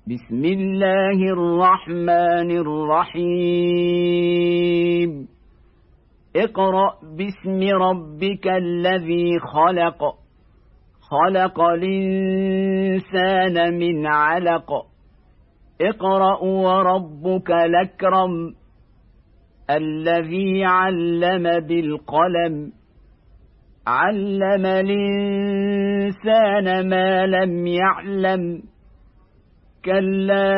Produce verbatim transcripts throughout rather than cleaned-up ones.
بسم الله الرحمن الرحيم اقرأ باسم ربك الذي خلق خلق الإنسان من علق اقرأ وربك الأكرم الذي علم بالقلم علم الإنسان ما لم يعلم كلا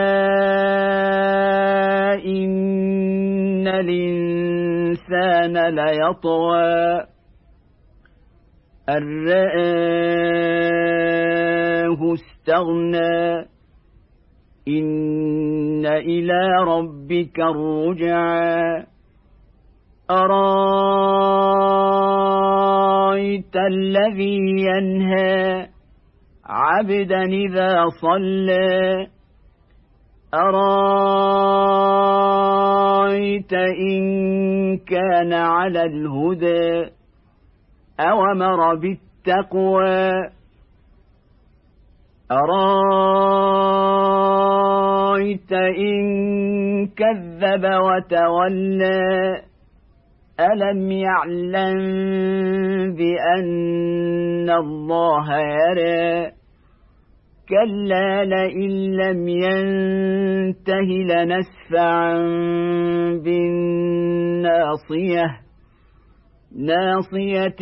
إن الإنسان ليطغى أن رآه استغنى إن إلى ربك الرجعى أرايت الذي ينهى عبدا إذا صلى أرايت إن كان على الهدى أوامر بالتقوى أرايت إن كذب وتولى ألم يعلم بأن الله يرى كلا لئن لم ينته لنسفعا بالناصية ناصية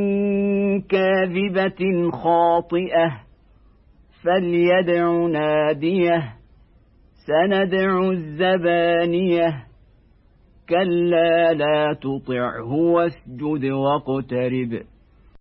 كاذبة خاطئة فليدع ناديه سندع الزبانية كلا لا تطعه واسجد واقترب